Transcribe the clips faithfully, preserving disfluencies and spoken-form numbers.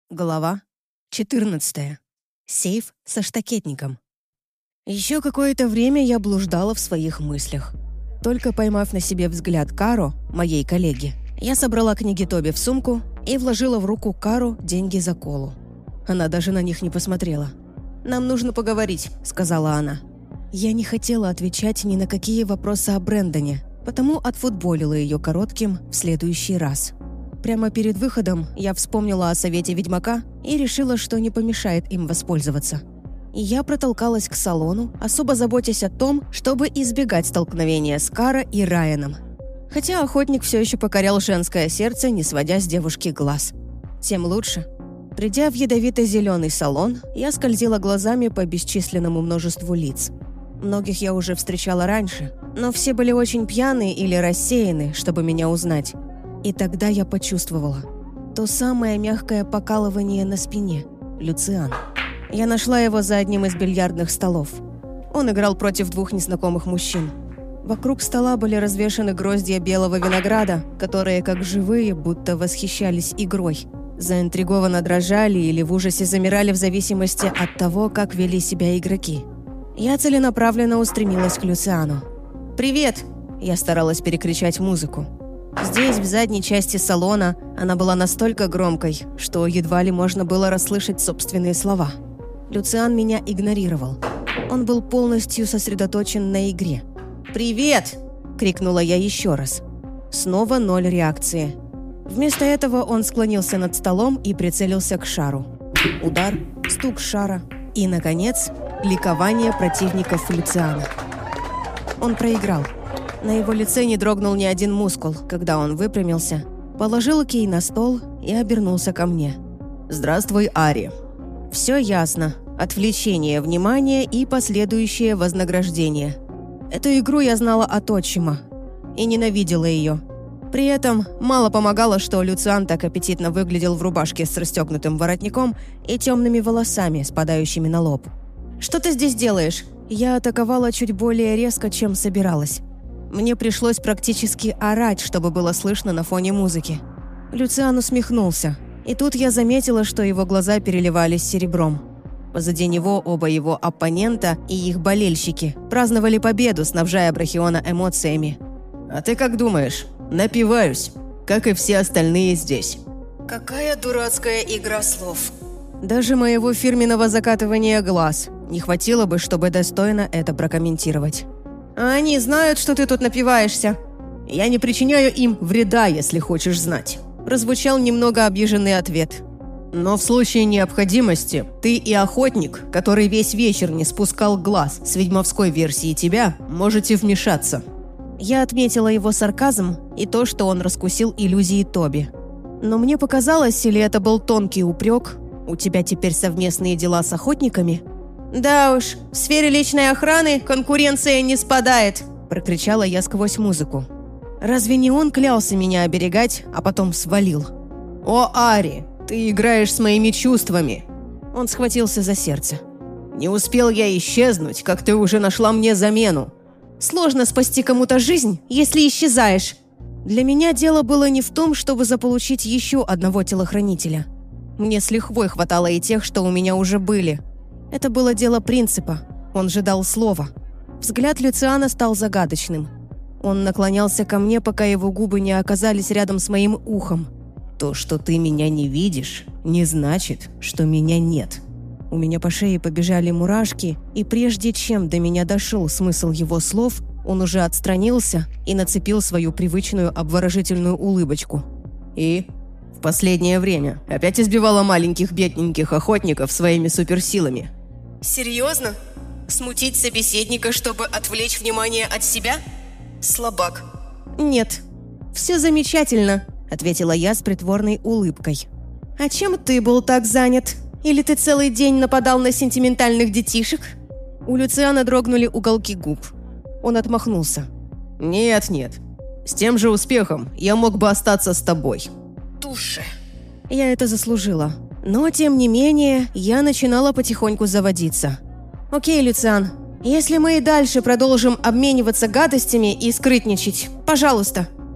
Глава четырнадцатая. Сейф со штакетником. Еще какое-то время я блуждала в своих мыслях. Только поймав на себе взгляд Каро, моей коллеги, я собрала книги Тоби в сумку и вложила в руку Каро деньги за колу. Она даже на них не посмотрела. «Нам нужно поговорить», — сказала она. Я не хотела отвечать ни на какие вопросы о Брэндоне, потому отфутболила ее коротким в следующий раз. Прямо перед выходом я вспомнила о совете ведьмака и решила, что не помешает им воспользоваться. И я протолкалась к салону, особо заботясь о том, чтобы избегать столкновения с Каро и Райаном. Хотя охотник все еще покорял женское сердце, не сводя с девушки глаз. Тем лучше. Придя в ядовито-зеленый салон, я скользила глазами по бесчисленному множеству лиц. Многих я уже встречала раньше, но все были очень пьяные или рассеяны, чтобы меня узнать. И тогда я почувствовала то самое мягкое покалывание на спине. Люциан. Я нашла его за одним из бильярдных столов. Он играл против двух незнакомых мужчин. Вокруг стола были развешаны гроздья белого винограда, которые, как живые, будто восхищались игрой. Заинтригованно дрожали или в ужасе замирали в зависимости от того, как вели себя игроки. Я целенаправленно устремилась к Люциану. «Привет!» Я старалась перекричать музыку. Здесь, в задней части салона, она была настолько громкой, что едва ли можно было расслышать собственные слова. Люциан меня игнорировал. Он был полностью сосредоточен на игре. «Привет!» — крикнула я еще раз. Снова ноль реакции. Вместо этого он склонился над столом и прицелился к шару. Удар, стук шара и, наконец, ликование противников Люциана. Он проиграл. На его лице не дрогнул ни один мускул, когда он выпрямился, положил кий на стол и обернулся ко мне. «Здравствуй, Ари». Все ясно. Отвлечение внимания и последующее вознаграждение. Эту игру я знала от отчима и ненавидела ее. При этом мало помогало, что Люциан так аппетитно выглядел в рубашке с расстегнутым воротником и темными волосами, спадающими на лоб. «Что ты здесь делаешь?» Я атаковала чуть более резко, чем собиралась. Мне пришлось практически орать, чтобы было слышно на фоне музыки. Люциан усмехнулся, и тут я заметила, что его глаза переливались серебром. Позади него оба его оппонента и их болельщики праздновали победу, снабжая Брахиона эмоциями. «А ты как думаешь? Напиваюсь, как и все остальные здесь». Какая дурацкая игра слов. Даже моего фирменного закатывания глаз не хватило бы, чтобы достойно это прокомментировать. «А они знают, что ты тут напиваешься?» «Я не причиняю им вреда, если хочешь знать», – прозвучал немного обиженный ответ. «Но в случае необходимости ты и охотник, который весь вечер не спускал глаз с ведьмовской версии тебя, можете вмешаться». Я отметила его сарказм и то, что он раскусил иллюзии Тоби. Но мне показалось, или это был тонкий упрек, «У тебя теперь совместные дела с охотниками?» «Да уж, в сфере личной охраны конкуренция не спадает», – прокричала я сквозь музыку. Разве не он клялся меня оберегать, а потом свалил? «О, Ари, ты играешь с моими чувствами!» Он схватился за сердце. «Не успел я исчезнуть, как ты уже нашла мне замену. Сложно спасти кому-то жизнь, если исчезаешь». Для меня дело было не в том, чтобы заполучить еще одного телохранителя. Мне с лихвой хватало и тех, что у меня уже были. Это было дело принципа. Он же дал слово. Взгляд Люциана стал загадочным. Он наклонялся ко мне, пока его губы не оказались рядом с моим ухом. «То, что ты меня не видишь, не значит, что меня нет». У меня по шее побежали мурашки, и прежде чем до меня дошел смысл его слов, он уже отстранился и нацепил свою привычную обворожительную улыбочку. «И?» «В последнее время опять избивала маленьких бедненьких охотников своими суперсилами». «Серьезно? Смутить собеседника, чтобы отвлечь внимание от себя? Слабак». «Нет, все замечательно», — ответила я с притворной улыбкой. «А чем ты был так занят? Или ты целый день нападал на сентиментальных детишек?» У Люциана дрогнули уголки губ. Он отмахнулся. «Нет-нет, с тем же успехом я мог бы остаться с тобой». «Туше». Я это заслужила. Но, тем не менее, я начинала потихоньку заводиться. «Окей, Люциан, если мы и дальше продолжим обмениваться гадостями и скрытничать, пожалуйста».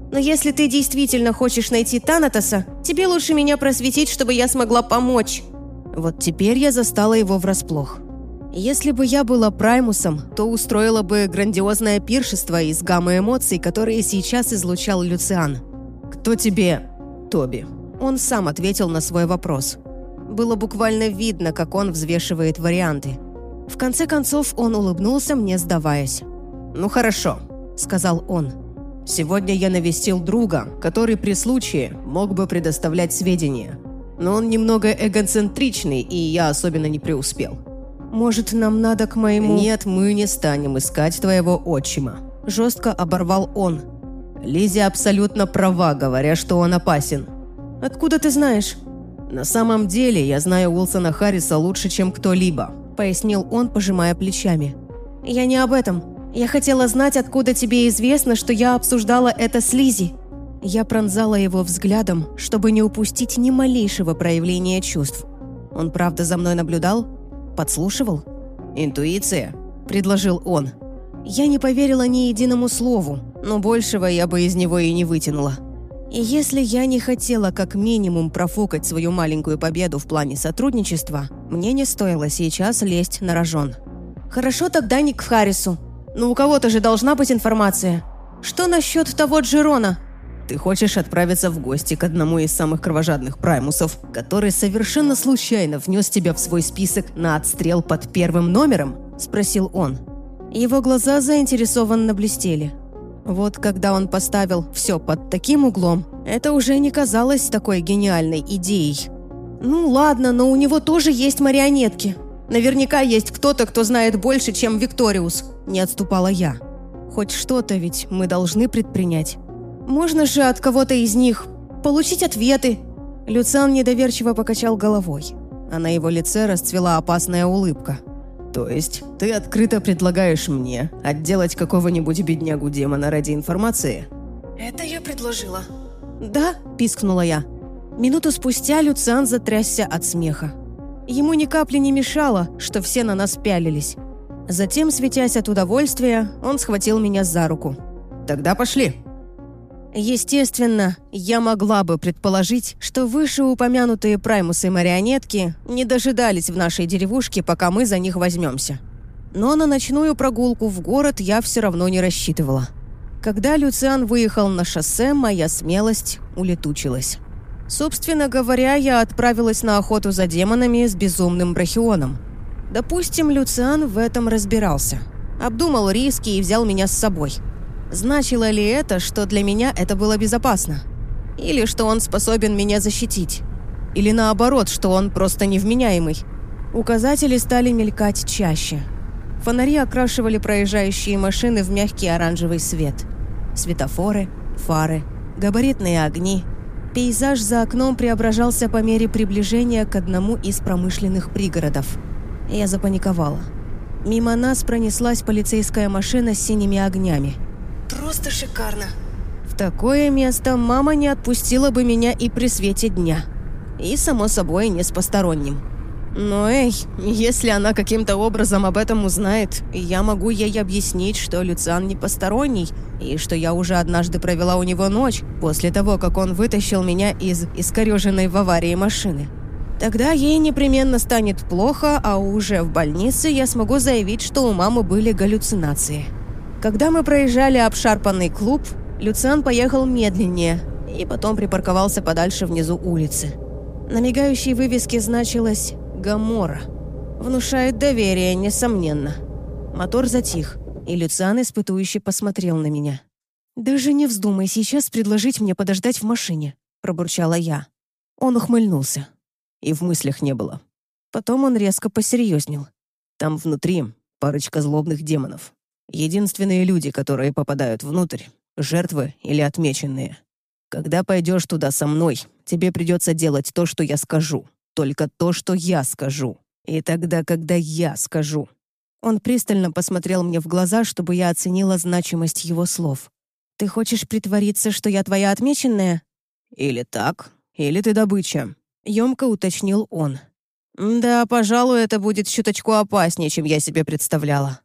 Но если ты действительно хочешь найти Танатоса, тебе лучше меня просветить, чтобы я смогла помочь». Вот теперь я застала его врасплох. Если бы я была Праймусом, то устроила бы грандиозное пиршество из гаммы эмоций, которые сейчас излучал Люциан. «Кто тебе Тоби?» Он сам ответил на свой вопрос. Было буквально видно, как он взвешивает варианты. В конце концов, он улыбнулся мне, сдаваясь. «Ну хорошо», — сказал он. «Сегодня я навестил друга, который при случае мог бы предоставлять сведения. Но он немного эгоцентричный, и я особенно не преуспел». «Может, нам надо к моему...» «Нет, мы не станем искать твоего отчима», – жестко оборвал он. «Лиззи абсолютно права, говоря, что он опасен». «Откуда ты знаешь?» «На самом деле, я знаю Уилсона Харриса лучше, чем кто-либо», – пояснил он, пожимая плечами. «Я не об этом. Я хотела знать, откуда тебе известно, что я обсуждала это с Лиззи». Я пронзала его взглядом, чтобы не упустить ни малейшего проявления чувств. Он правда за мной наблюдал? Подслушивал? «Интуиция», – предложил он. Я не поверила ни единому слову, но большего я бы из него и не вытянула. И если я не хотела как минимум профукать свою маленькую победу в плане сотрудничества, мне не стоило сейчас лезть на рожон. «Хорошо, тогда не к Харрису. Но у кого-то же должна быть информация. Что насчет того Джерона?» «Ты хочешь отправиться в гости к одному из самых кровожадных праймусов, который совершенно случайно внес тебя в свой список на отстрел под первым номером?» – спросил он. Его глаза заинтересованно блестели. Вот когда он поставил все под таким углом, это уже не казалось такой гениальной идеей. «Ну ладно, но у него тоже есть марионетки. Наверняка есть кто-то, кто знает больше, чем Викториус», – не отступала я. «Хоть что-то ведь мы должны предпринять. Можно же от кого-то из них получить ответы». Люциан недоверчиво покачал головой, а на его лице расцвела опасная улыбка. «То есть ты открыто предлагаешь мне отделать какого-нибудь беднягу-демона ради информации?» «Это я предложила». «Да», – пискнула я. Минуту спустя Люциан затрясся от смеха. Ему ни капли не мешало, что все на нас пялились. Затем, светясь от удовольствия, он схватил меня за руку. «Тогда пошли». Естественно, я могла бы предположить, что вышеупомянутые праймусы-марионетки не дожидались в нашей деревушке, пока мы за них возьмемся. Но на ночную прогулку в город я все равно не рассчитывала. Когда Люциан выехал на шоссе, моя смелость улетучилась. Собственно говоря, я отправилась на охоту за демонами с безумным брахионом. Допустим, Люциан в этом разбирался. Обдумал риски и взял меня с собой. Значило ли это, что для меня это было безопасно? Или что он способен меня защитить? Или наоборот, что он просто невменяемый? Указатели стали мелькать чаще. Фонари окрашивали проезжающие машины в мягкий оранжевый свет. Светофоры, фары, габаритные огни. Пейзаж за окном преображался по мере приближения к одному из промышленных пригородов. Я запаниковала. Мимо нас пронеслась полицейская машина с синими огнями. «Просто шикарно!» В такое место мама не отпустила бы меня и при свете дня. И, само собой, не с посторонним. Но, эй, если она каким-то образом об этом узнает, я могу ей объяснить, что Люциан не посторонний, и что я уже однажды провела у него ночь, после того, как он вытащил меня из искореженной в аварии машины. Тогда ей непременно станет плохо, а уже в больнице я смогу заявить, что у мамы были галлюцинации. Когда мы проезжали обшарпанный клуб, Люциан поехал медленнее и потом припарковался подальше внизу улицы. На мигающей вывеске значилось «Гоморра». Внушает доверие, несомненно. Мотор затих, и Люциан испытующе посмотрел на меня. «Даже не вздумай сейчас предложить мне подождать в машине», – пробурчала я. Он ухмыльнулся. И в мыслях не было. Потом он резко посерьезнел. «Там внутри парочка злобных демонов. Единственные люди, которые попадают внутрь, жертвы или отмеченные. Когда пойдешь туда со мной, тебе придется делать то, что я скажу. Только то, что я скажу. И тогда, когда я скажу». Он пристально посмотрел мне в глаза, чтобы я оценила значимость его слов. «Ты хочешь притвориться, что я твоя отмеченная?» «Или так, или ты добыча», — ёмко уточнил он. «Да, пожалуй, это будет чуточку опаснее, чем я себе представляла».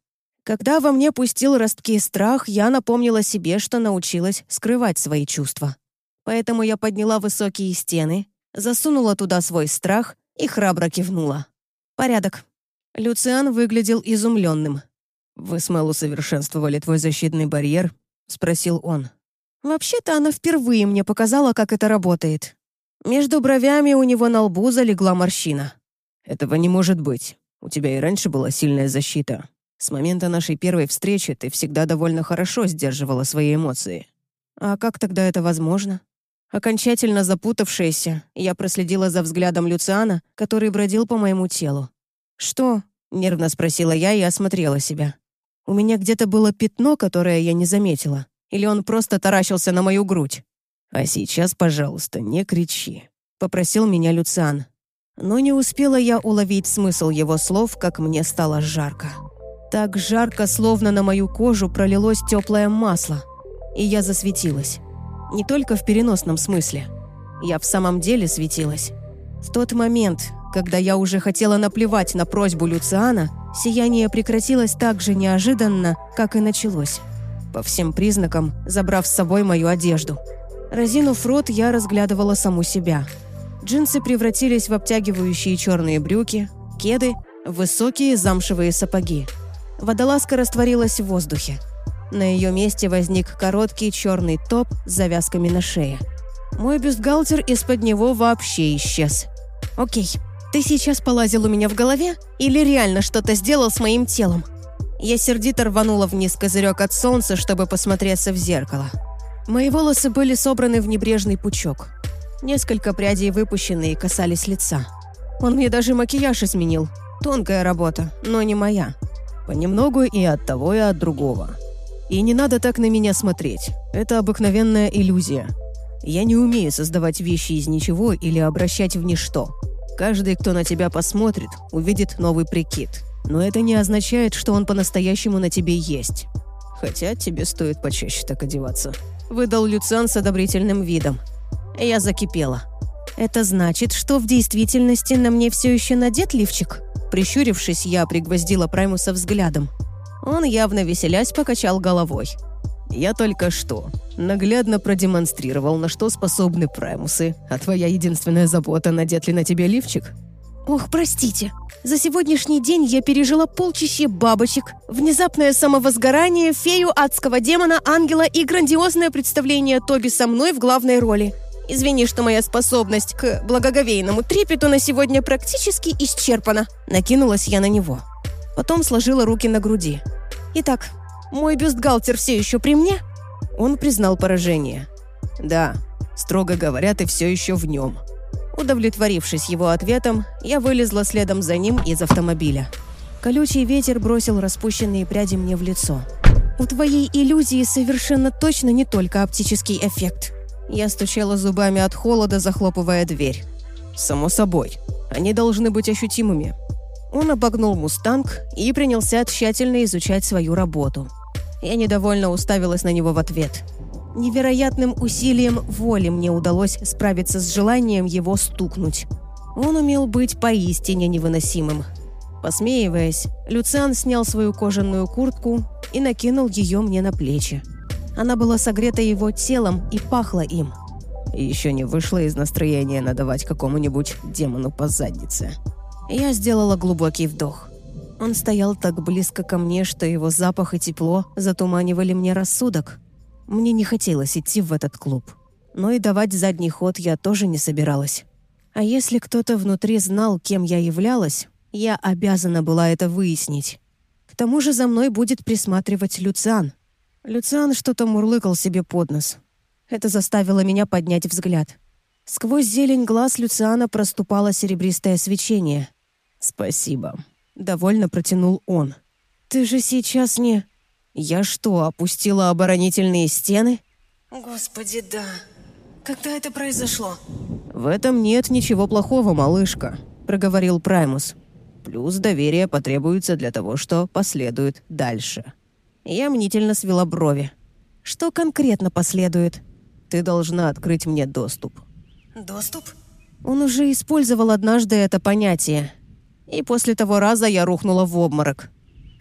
Когда во мне пустил ростки страх, я напомнила себе, что научилась скрывать свои чувства. Поэтому я подняла высокие стены, засунула туда свой страх и храбро кивнула. Порядок. Люциан выглядел изумленным. «Вы с Мэл усовершенствовали твой защитный барьер?» — спросил он. Вообще-то она впервые мне показала, как это работает. Между бровями у него на лбу залегла морщина. «Этого не может быть. У тебя и раньше была сильная защита. С момента нашей первой встречи ты всегда довольно хорошо сдерживала свои эмоции». «А как тогда это возможно?» Окончательно запутавшаяся, я проследила за взглядом Люциана, который бродил по моему телу. «Что?» — нервно спросила я и осмотрела себя. У меня где-то было пятно, которое я не заметила. Или он просто таращился на мою грудь? «А сейчас, пожалуйста, не кричи», — попросил меня Люциан. Но не успела я уловить смысл его слов, как мне стало жарко. Так жарко, словно на мою кожу пролилось теплое масло. И я засветилась. Не только в переносном смысле. Я в самом деле светилась. В тот момент, когда я уже хотела наплевать на просьбу Люциана, сияние прекратилось так же неожиданно, как и началось. По всем признакам, забрав с собой мою одежду. Разинув рот, я разглядывала саму себя. Джинсы превратились в обтягивающие черные брюки, кеды, в высокие замшевые сапоги. Водолазка растворилась в воздухе. На ее месте возник короткий черный топ с завязками на шее. Мой бюстгальтер из-под него вообще исчез. «Окей, ты сейчас полазил у меня в голове или реально что-то сделал с моим телом?» Я сердито рванула вниз козырек от солнца, чтобы посмотреться в зеркало. Мои волосы были собраны в небрежный пучок. Несколько прядей выпущенные касались лица. Он мне даже макияж изменил. Тонкая работа, но не моя. Понемногу и от того, и от другого. И не надо так на меня смотреть. Это обыкновенная иллюзия. Я не умею создавать вещи из ничего или обращать в ничто. Каждый, кто на тебя посмотрит, увидит новый прикид. Но это не означает, что он по-настоящему на тебе есть. Хотя тебе стоит почаще так одеваться. Выдал Люциан с одобрительным видом. Я закипела. Это значит, что в действительности на мне все еще надет лифчик? Прищурившись, я пригвоздила Праймуса взглядом. Он, явно веселясь, покачал головой. «Я только что наглядно продемонстрировал, на что способны Праймусы, а твоя единственная забота, надет ли на тебе лифчик?» «Ох, простите. За сегодняшний день я пережила полчища бабочек, внезапное самовозгорание, фею, адского демона, ангела и грандиозное представление Тоби со мной в главной роли. Извини, что моя способность к благоговейному трепету на сегодня практически исчерпана». Накинулась я на него. Потом сложила руки на груди. «Итак, мой бюстгальтер все еще при мне?» Он признал поражение. «Да, строго говоря, ты все еще в нем». Удовлетворившись его ответом, я вылезла следом за ним из автомобиля. Колючий ветер бросил распущенные пряди мне в лицо. «У твоей иллюзии совершенно точно не только оптический эффект». Я стучала зубами от холода, захлопывая дверь. «Само собой, они должны быть ощутимыми». Он обогнул «Мустанг» и принялся тщательно изучать свою работу. Я недовольно уставилась на него в ответ. Невероятным усилием воли мне удалось справиться с желанием его стукнуть. Он умел быть поистине невыносимым. Посмеиваясь, Люциан снял свою кожаную куртку и накинул ее мне на плечи. Она была согрета его телом и пахла им. И еще не вышла из настроения надавать какому-нибудь демону по заднице. Я сделала глубокий вдох. Он стоял так близко ко мне, что его запах и тепло затуманивали мне рассудок. Мне не хотелось идти в этот клуб. Но и давать задний ход я тоже не собиралась. А если кто-то внутри знал, кем я являлась, я обязана была это выяснить. К тому же за мной будет присматривать Люциан. Люциан что-то мурлыкал себе под нос. Это заставило меня поднять взгляд. Сквозь зелень глаз Люциана проступало серебристое свечение. «Спасибо», — довольно протянул он. «Ты же сейчас не...» «Я что, опустила оборонительные стены?» «Господи, да. Когда это произошло?» «В этом нет ничего плохого, малышка», — проговорил Праймус. «Плюс доверие потребуется для того, что последует дальше». Я мнительно свела брови. «Что конкретно последует?» «Ты должна открыть мне доступ». «Доступ?» Он уже использовал однажды это понятие. И после того раза я рухнула в обморок.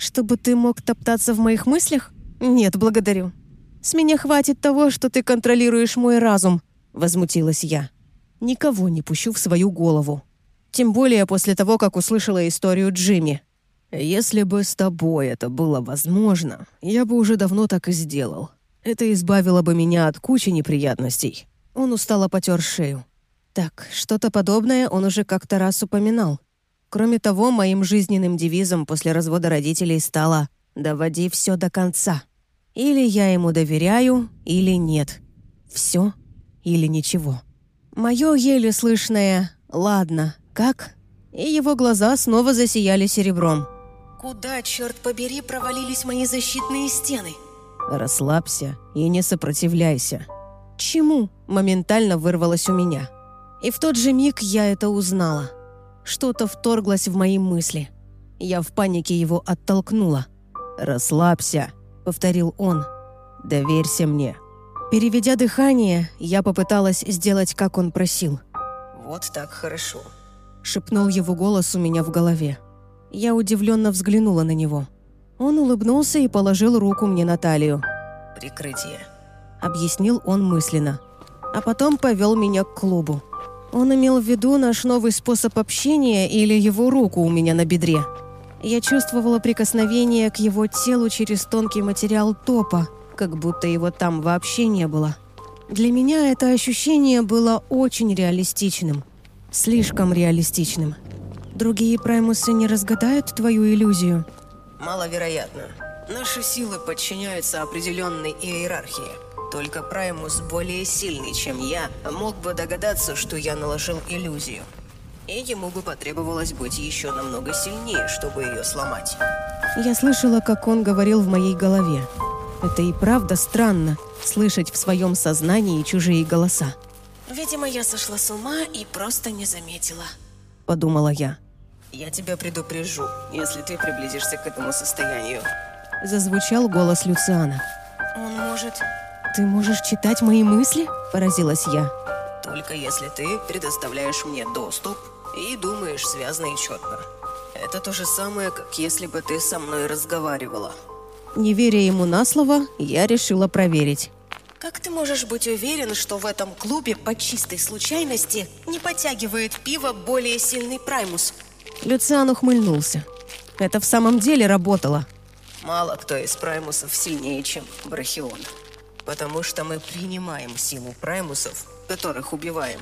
Чтобы ты мог топтаться в моих мыслях? Нет, благодарю. С меня хватит того, что ты контролируешь мой разум, возмутилась я. Никого не пущу в свою голову. Тем более после того, как услышала историю Джимми. Если бы с тобой это было возможно, я бы уже давно так и сделал. Это избавило бы меня от кучи неприятностей. Он устало потер шею. Так, что-то подобное он уже как-то раз упоминал. Кроме того, моим жизненным девизом после развода родителей стало «доводи все до конца». Или я ему доверяю, или нет. Все или ничего. Мое еле слышное «ладно, как?» И его глаза снова засияли серебром. «Куда, черт побери, провалились мои защитные стены?» «Расслабься и не сопротивляйся». «Чему?» — моментально вырвалось у меня. И в тот же миг я это узнала. Что-то вторглось в мои мысли. Я в панике его оттолкнула. «Расслабься», — повторил он. «Доверься мне». Переведя дыхание, я попыталась сделать, как он просил. «Вот так хорошо», — шепнул его голос у меня в голове. Я удивленно взглянула на него. Он улыбнулся и положил руку мне на талию. «Прикрытие», — объяснил он мысленно. А потом повел меня к клубу. Он имел в виду наш новый способ общения или его руку у меня на бедре. Я чувствовала прикосновение к его телу через тонкий материал топа, как будто его там вообще не было. Для меня это ощущение было очень реалистичным. Слишком реалистичным. Другие праймусы не разгадают твою иллюзию? Маловероятно. Наши силы подчиняются определенной иерархии. Только праймус более сильный, чем я, мог бы догадаться, что я наложил иллюзию. И ему бы потребовалось быть еще намного сильнее, чтобы ее сломать. Я слышала, как он говорил в моей голове. Это и правда странно, слышать в своем сознании чужие голоса. «Видимо, я сошла с ума и просто не заметила», — подумала я. «Я тебя предупрежу, если ты приблизишься к этому состоянию», — зазвучал голос Люциана. «Он может...» «Ты можешь читать мои мысли?» – поразилась я. «Только если ты предоставляешь мне доступ и думаешь связно и четко. Это то же самое, как если бы ты со мной разговаривала». Не веря ему на слово, я решила проверить. «Как ты можешь быть уверен, что в этом клубе по чистой случайности не подтягивает пиво более сильный праймус?» Люциан ухмыльнулся. Это в самом деле работало. «Мало кто из праймусов сильнее, чем Брахион. Потому что мы принимаем силу праймусов, которых убиваем».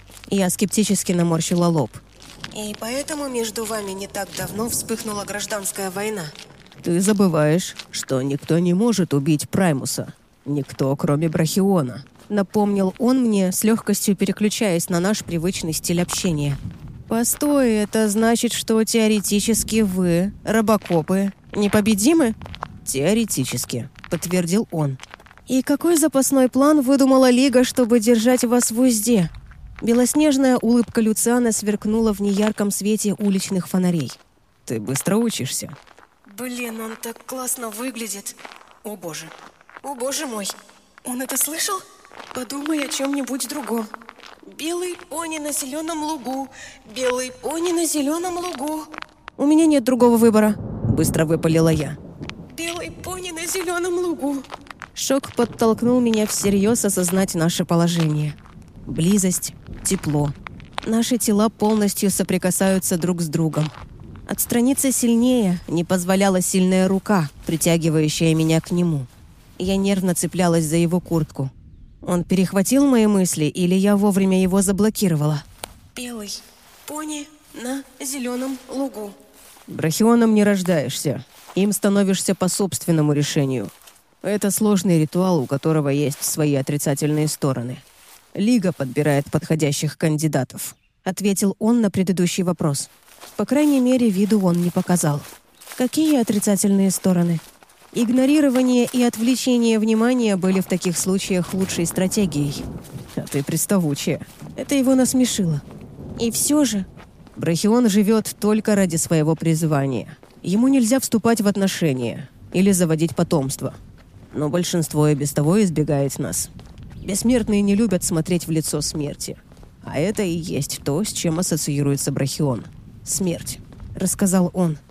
Я скептически наморщила лоб. «И поэтому между вами не так давно вспыхнула гражданская война?» «Ты забываешь, что никто не может убить праймуса. Никто, кроме Брахиона», — напомнил он мне, с легкостью переключаясь на наш привычный стиль общения. «Постой, это значит, что теоретически вы, робокопы, непобедимы?» «Теоретически», — подтвердил он. «И какой запасной план выдумала Лига, чтобы держать вас в узде?» Белоснежная улыбка Люциана сверкнула в неярком свете уличных фонарей. «Ты быстро учишься». «Блин, он так классно выглядит. О боже, о боже мой, он это слышал? Подумай о чем-нибудь другом. Белый пони на зеленом лугу, белый пони на зеленом лугу». «У меня нет другого выбора», — быстро выпалила я. «Белый пони на зеленом лугу». Шок подтолкнул меня всерьез осознать наше положение. Близость, тепло. Наши тела полностью соприкасаются друг с другом. Отстраниться сильнее не позволяла сильная рука, притягивающая меня к нему. Я нервно цеплялась за его куртку. Он перехватил мои мысли, или я вовремя его заблокировала? «Белый пони на зеленом лугу». Брахионом не рождаешься. Им становишься по собственному решению. Это сложный ритуал, у которого есть свои отрицательные стороны. Лига подбирает подходящих кандидатов», — ответил он на предыдущий вопрос. По крайней мере, виду он не показал. «Какие отрицательные стороны?» Игнорирование и отвлечение внимания были в таких случаях лучшей стратегией. «А ты приставучая». Это его насмешило. И все же Брахион живет только ради своего призвания. Ему нельзя вступать в отношения или заводить потомство. Но большинство и без того избегает нас. Бессмертные не любят смотреть в лицо смерти. А это и есть то, с чем ассоциируется Брахион. Смерть, рассказал он.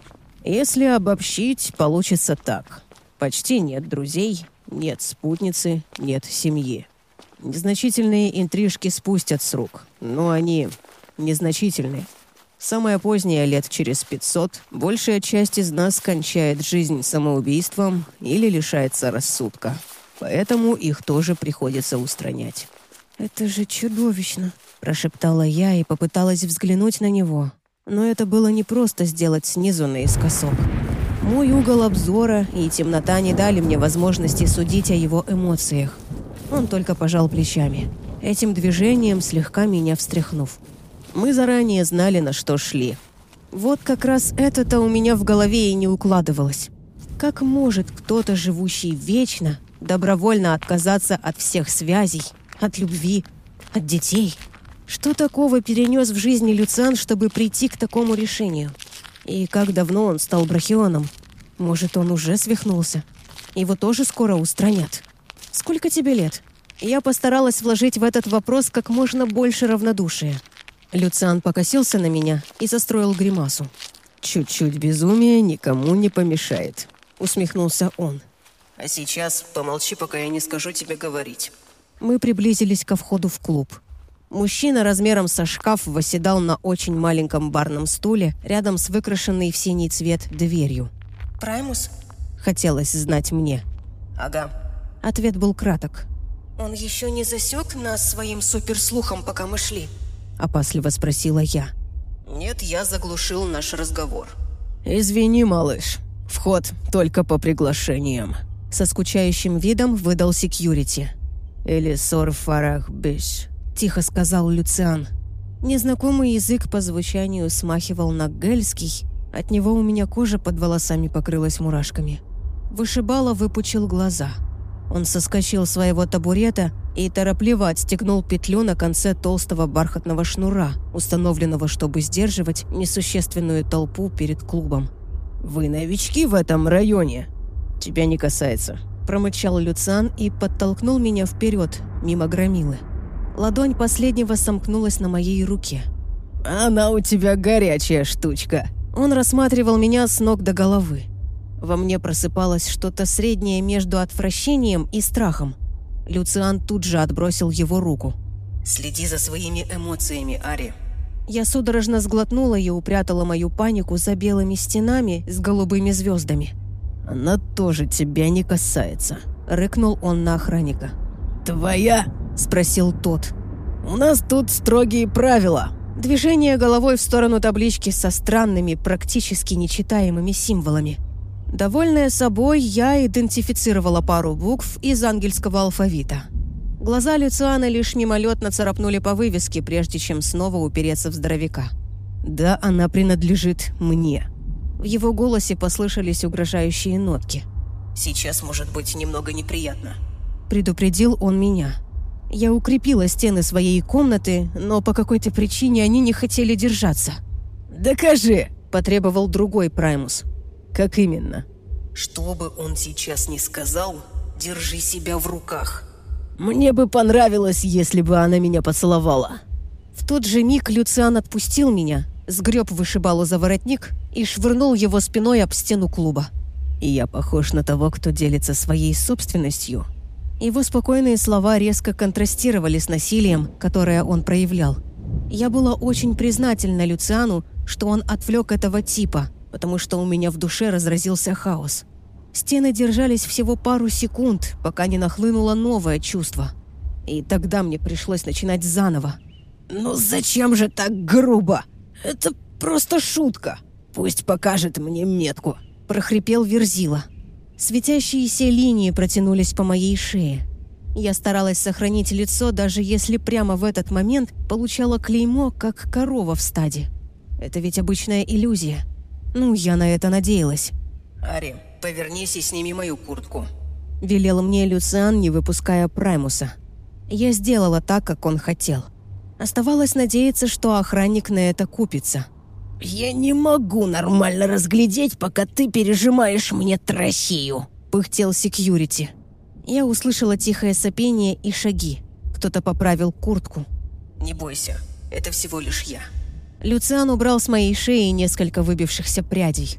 Если обобщить, получится так. Почти нет друзей, нет спутницы, нет семьи. Незначительные интрижки спустят с рук, но они незначительные. Самое позднее, лет через пятьсот, большая часть из нас кончает жизнь самоубийством или лишается рассудка. Поэтому их тоже приходится устранять. «Это же чудовищно», – прошептала я и попыталась взглянуть на него. Но это было не просто сделать снизу наискосок. Мой угол обзора и темнота не дали мне возможности судить о его эмоциях. Он только пожал плечами, этим движением слегка меня встряхнув. Мы заранее знали, на что шли. Вот как раз это-то у меня в голове и не укладывалось. Как может кто-то, живущий вечно, добровольно отказаться от всех связей, от любви, от детей? Что такого перенес в жизни Люциан, чтобы прийти к такому решению? И как давно он стал брахионом? Может, он уже свихнулся? Его тоже скоро устранят. Сколько тебе лет? Я постаралась вложить в этот вопрос как можно больше равнодушия. Люциан покосился на меня и состроил гримасу. «Чуть-чуть безумия никому не помешает», — усмехнулся он. «А сейчас помолчи, пока я не скажу тебе говорить». Мы приблизились ко входу в клуб. Мужчина размером со шкаф восседал на очень маленьком барном стуле рядом с выкрашенной в синий цвет дверью. «Праймус?» — хотелось знать мне. «Ага». Ответ был краток. «Он еще не засек нас своим суперслухом, пока мы шли?» — опасливо спросила я. «Нет, я заглушил наш разговор». «Извини, малыш, вход только по приглашениям», — со скучающим видом выдал секьюрити. «Элисор Фарах Биш», — тихо сказал Люциан. Незнакомый язык по звучанию смахивал на гельский. От него у меня кожа под волосами покрылась мурашками. Вышибала выпучил глаза. Он соскочил с своего табурета и торопливо отстегнул петлю на конце толстого бархатного шнура, установленного, чтобы сдерживать несущественную толпу перед клубом. «Вы новички в этом районе?» «Тебя не касается», – промычал Люциан и подтолкнул меня вперед, мимо громилы. Ладонь последнего сомкнулась на моей руке. «Она у тебя горячая штучка». Он рассматривал меня с ног до головы. Во мне просыпалось что-то среднее между отвращением и страхом. Люциан тут же отбросил его руку. «Следи за своими эмоциями, Ари». Я судорожно сглотнула и упрятала мою панику за белыми стенами с голубыми звездами. «Она тоже тебя не касается», — рыкнул он на охранника. «Твоя?» — спросил тот. «У нас тут строгие правила». Движение головой в сторону таблички со странными, практически нечитаемыми символами. Довольная собой, я идентифицировала пару букв из ангельского алфавита. Глаза Люциана лишь мимолетно царапнули по вывеске, прежде чем снова упереться в здоровяка. «Да, она принадлежит мне». В его голосе послышались угрожающие нотки. «Сейчас может быть немного неприятно», — предупредил он меня. Я укрепила стены своей комнаты, но по какой-то причине они не хотели держаться. «Докажи!» – потребовал другой Праймус. «Как именно?» «Что бы он сейчас ни сказал, держи себя в руках». «Мне бы понравилось, если бы она меня поцеловала». В тот же миг Люциан отпустил меня, сгреб вышибалу за воротник и швырнул его спиной об стену клуба. И я похож на того, кто делится своей собственностью. Его спокойные слова резко контрастировали с насилием, которое он проявлял. Я была очень признательна Люциану, что он отвлек этого типа, потому что у меня в душе разразился хаос. Стены держались всего пару секунд, пока не нахлынуло новое чувство. И тогда мне пришлось начинать заново. «Ну зачем же так грубо? Это просто шутка. Пусть покажет мне метку», – прохрипел Верзила. Светящиеся линии протянулись по моей шее. Я старалась сохранить лицо, даже если прямо в этот момент получала клеймо, как корова в стаде. Это ведь обычная иллюзия. Ну, я на это надеялась. «Ари, повернись и сними мою куртку», — велел мне Люциан, не выпуская Праймуса. Я сделала так, как он хотел. Оставалось надеяться, что охранник на это купится. «Я не могу нормально разглядеть, пока ты пережимаешь мне трахею», — пыхтел секьюрити. Я услышала тихое сопение и шаги. Кто-то поправил куртку. «Не бойся, это всего лишь я». Люциан убрал с моей шеи несколько выбившихся прядей.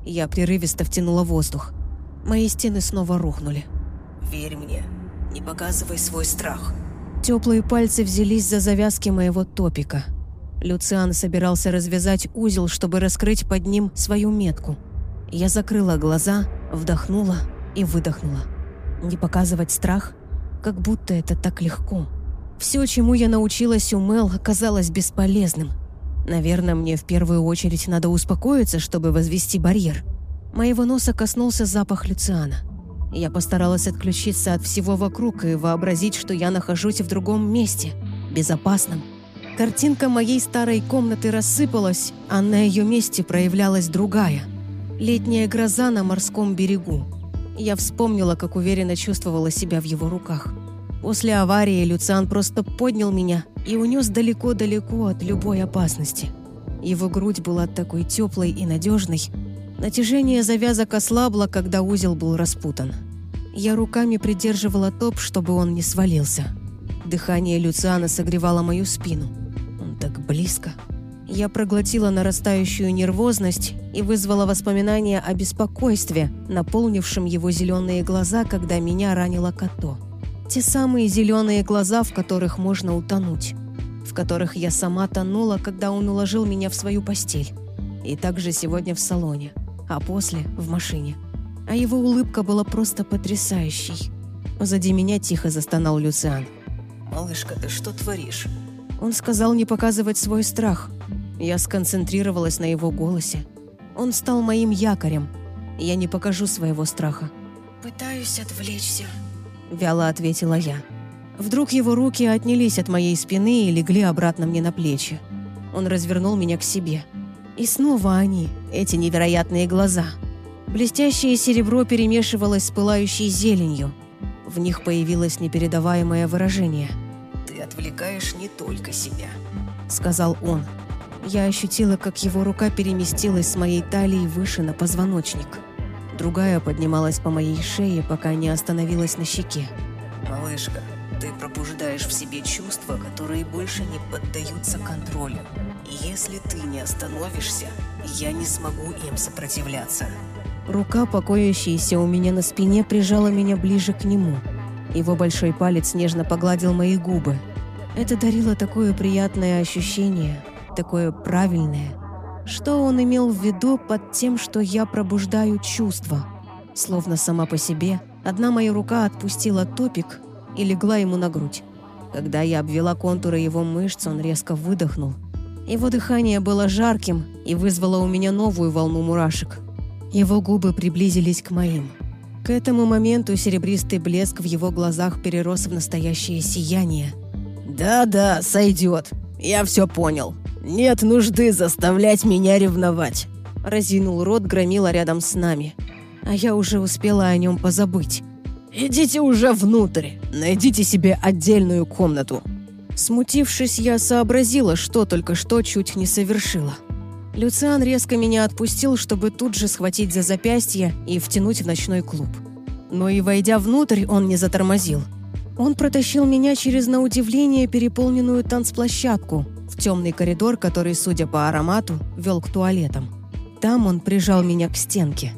Я прерывисто втянула воздух. Мои стены снова рухнули. «Верь мне, не показывай свой страх». Теплые пальцы взялись за завязки моего топика. Люциан собирался развязать узел, чтобы раскрыть под ним свою метку. Я закрыла глаза, вдохнула и выдохнула. Не показывать страх? Как будто это так легко. Все, чему я научилась у Мел, оказалось бесполезным. Наверное, мне в первую очередь надо успокоиться, чтобы возвести барьер. Моего носа коснулся запах Люциана. Я постаралась отключиться от всего вокруг и вообразить, что я нахожусь в другом месте, безопасном. Картинка моей старой комнаты рассыпалась, а на ее месте проявлялась другая. Летняя гроза на морском берегу. Я вспомнила, как уверенно чувствовала себя в его руках. После аварии Люциан просто поднял меня и унес далеко-далеко от любой опасности. Его грудь была такой теплой и надежной. Натяжение завязок ослабло, когда узел был распутан. Я руками придерживала топ, чтобы он не свалился. Дыхание Люциана согревало мою спину. Он так близко. Я проглотила нарастающую нервозность и вызвала воспоминания о беспокойстве, наполнившем его зеленые глаза, когда меня ранило Като. Те самые зеленые глаза, в которых можно утонуть. В которых я сама тонула, когда он уложил меня в свою постель. И также сегодня в салоне, а после в машине. А его улыбка была просто потрясающей. Позади меня тихо застонал Люциан. «Малышка, ты что творишь?» Он сказал не показывать свой страх. Я сконцентрировалась на его голосе. Он стал моим якорем. Я не покажу своего страха. «Пытаюсь отвлечься», — вяло ответила я. Вдруг его руки отнялись от моей спины и легли обратно мне на плечи. Он развернул меня к себе. И снова они, эти невероятные глаза. Блестящее серебро перемешивалось с пылающей зеленью. В них появилось непередаваемое выражение. «Ты отвлекаешь не только себя», — сказал он. Я ощутила, как его рука переместилась с моей талии выше на позвоночник. Другая поднималась по моей шее, пока не остановилась на щеке. «Малышка, ты пробуждаешь в себе чувства, которые больше не поддаются контролю. И если ты не остановишься, я не смогу им сопротивляться». Рука, покоящаяся у меня на спине, прижала меня ближе к нему. Его большой палец нежно погладил мои губы. Это дарило такое приятное ощущение, такое правильное. Что он имел в виду под тем, что я пробуждаю чувства? Словно сама по себе, одна моя рука отпустила топик и легла ему на грудь. Когда я обвела контуры его мышц, он резко выдохнул. Его дыхание было жарким и вызвало у меня новую волну мурашек. Его губы приблизились к моим. К этому моменту серебристый блеск в его глазах перерос в настоящее сияние. «Да-да, сойдет. Я все понял. Нет нужды заставлять меня ревновать», — разинул рот громила рядом с нами. А я уже успела о нем позабыть. «Идите уже внутрь. Найдите себе отдельную комнату». Смутившись, я сообразила, что только что чуть не совершила. Люциан резко меня отпустил, чтобы тут же схватить за запястье и втянуть в ночной клуб. Но и войдя внутрь, он не затормозил. Он протащил меня через, на удивление, переполненную танцплощадку в темный коридор, который, судя по аромату, вел к туалетам. Там он прижал меня к стенке.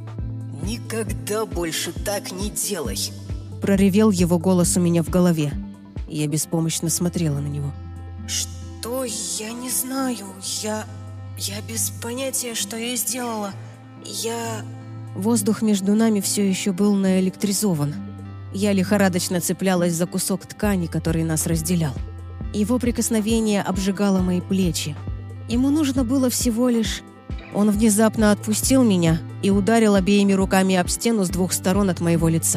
«Никогда больше так не делай!» Проревел его голос у меня в голове. Я беспомощно смотрела на него. «Что? Я не знаю. Я... я без понятия, что я сделала. Я...» Воздух между нами все еще был наэлектризован. Я лихорадочно цеплялась за кусок ткани, который нас разделял. Его прикосновение обжигало мои плечи. Ему нужно было всего лишь... Он внезапно отпустил меня и ударил обеими руками об стену с двух сторон от моего лица.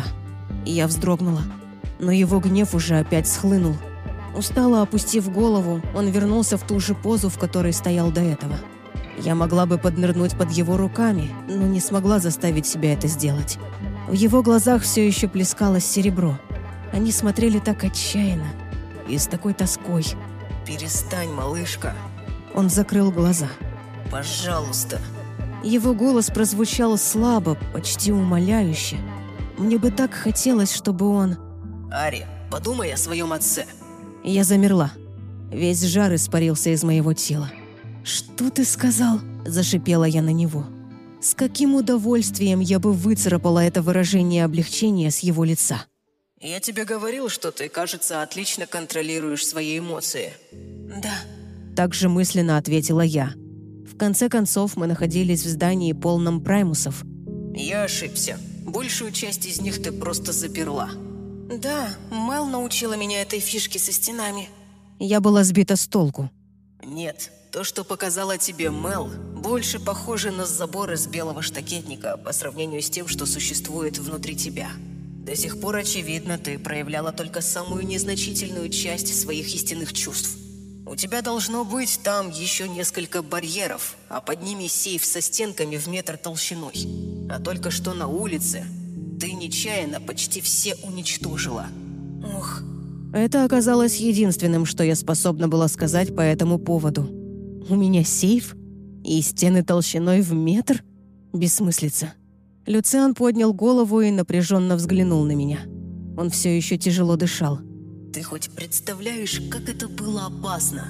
Я вздрогнула, но его гнев уже опять схлынул. Устало опустив голову, он вернулся в ту же позу, в которой стоял до этого. Я могла бы поднырнуть под его руками, но не смогла заставить себя это сделать. В его глазах все еще плескалось серебро. Они смотрели так отчаянно и с такой тоской. «Перестань, малышка». Он закрыл глаза. «Пожалуйста». Его голос прозвучал слабо, почти умоляюще. Мне бы так хотелось, чтобы он... «Ари, подумай о своем отце». Я замерла. Весь жар испарился из моего тела. «Что ты сказал?» – зашипела я на него. С каким удовольствием я бы выцарапала это выражение облегчения с его лица. Я тебе говорил, что ты, кажется, отлично контролируешь свои эмоции. Да. Так же мысленно ответила я. В конце концов, мы находились в здании, полном праймусов. Я ошибся. Большую часть из них ты просто заперла. Да, Мел научила меня этой фишке со стенами. Я была сбита с толку. Нет, то, что показала тебе Мел, больше похоже на забор из белого штакетника по сравнению с тем, что существует внутри тебя. До сих пор, очевидно, ты проявляла только самую незначительную часть своих истинных чувств. У тебя должно быть там еще несколько барьеров, а под ними сейф со стенками в метр толщиной. А только что на улице ты нечаянно почти все уничтожила. Ох. Это оказалось единственным, что я способна была сказать по этому поводу. У меня сейф? И стены толщиной в метр? Бессмыслица. Люциан поднял голову и напряженно взглянул на меня. Он все еще тяжело дышал. Ты хоть представляешь, как это было опасно?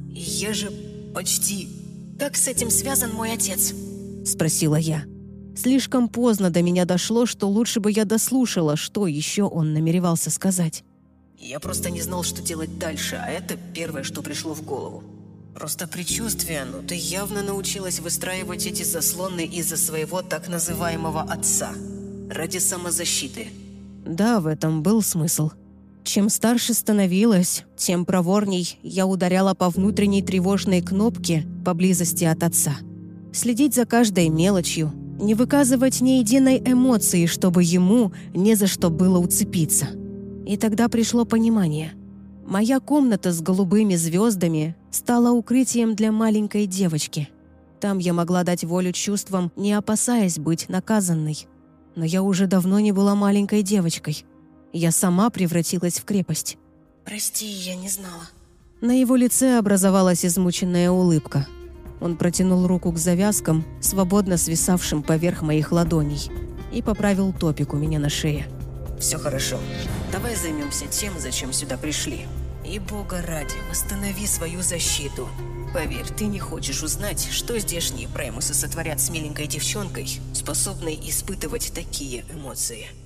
Я же почти... Как с этим связан мой отец? Спросила я. Слишком поздно до меня дошло, что лучше бы я дослушала, что еще он намеревался сказать. Я просто не знал, что делать дальше, а это первое, что пришло в голову. Просто предчувствие, но ты явно научилась выстраивать эти заслоны из-за своего так называемого отца. Ради самозащиты. Да, в этом был смысл. Чем старше становилась, тем проворней я ударяла по внутренней тревожной кнопке поблизости от отца. Следить за каждой мелочью, не выказывать ни единой эмоции, чтобы ему не за что было уцепиться. И тогда пришло понимание. Моя комната с голубыми звездами стала укрытием для маленькой девочки. Там я могла дать волю чувствам, не опасаясь быть наказанной. Но я уже давно не была маленькой девочкой. Я сама превратилась в крепость. Прости, я не знала. На его лице образовалась измученная улыбка. Он протянул руку к завязкам, свободно свисавшим поверх моих ладоней, и поправил топик у меня на шее. Все хорошо. Давай займемся тем, зачем сюда пришли. И бога ради, восстанови свою защиту. Поверь, ты не хочешь узнать, что здешние праймусы сотворят с миленькой девчонкой, способной испытывать такие эмоции.